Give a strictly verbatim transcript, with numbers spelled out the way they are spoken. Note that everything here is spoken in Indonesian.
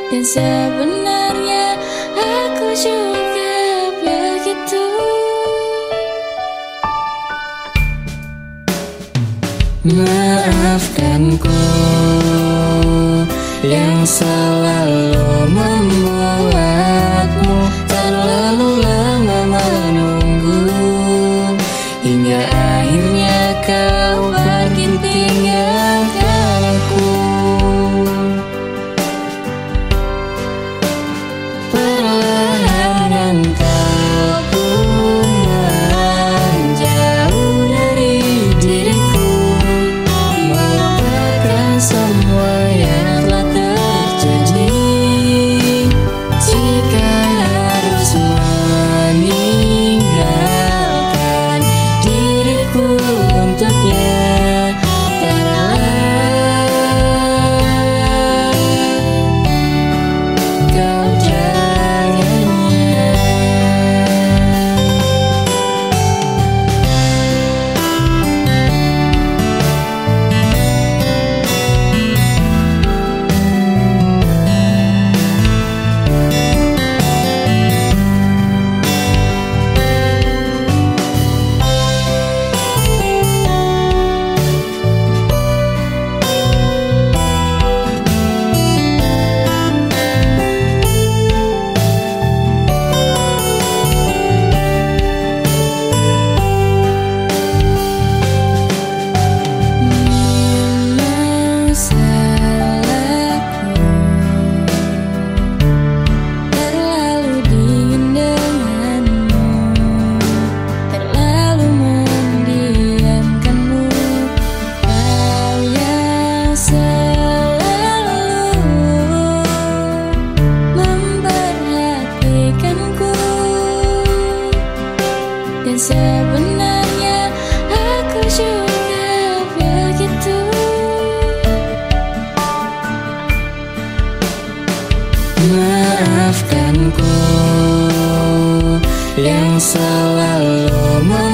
Dan sebenarnya aku juga begitu. Maafkanku yang selalu membuatmu terlalu lama menunggu, hingga akhirnya kau pergi tinggalkan aku. Perlahan engkau pun menjauh dari diriku, melupakan semua yang telah terjadi. Jika harus meninggalkan diriku untuknya, katalah kau jaganya. Memang salahku terlalu dingin denganmu, terlalu mendiamkanmu. Kau yang selalu memperhatikanku, dan sebenarnya aku juga begitu. Maafkanku yang selalu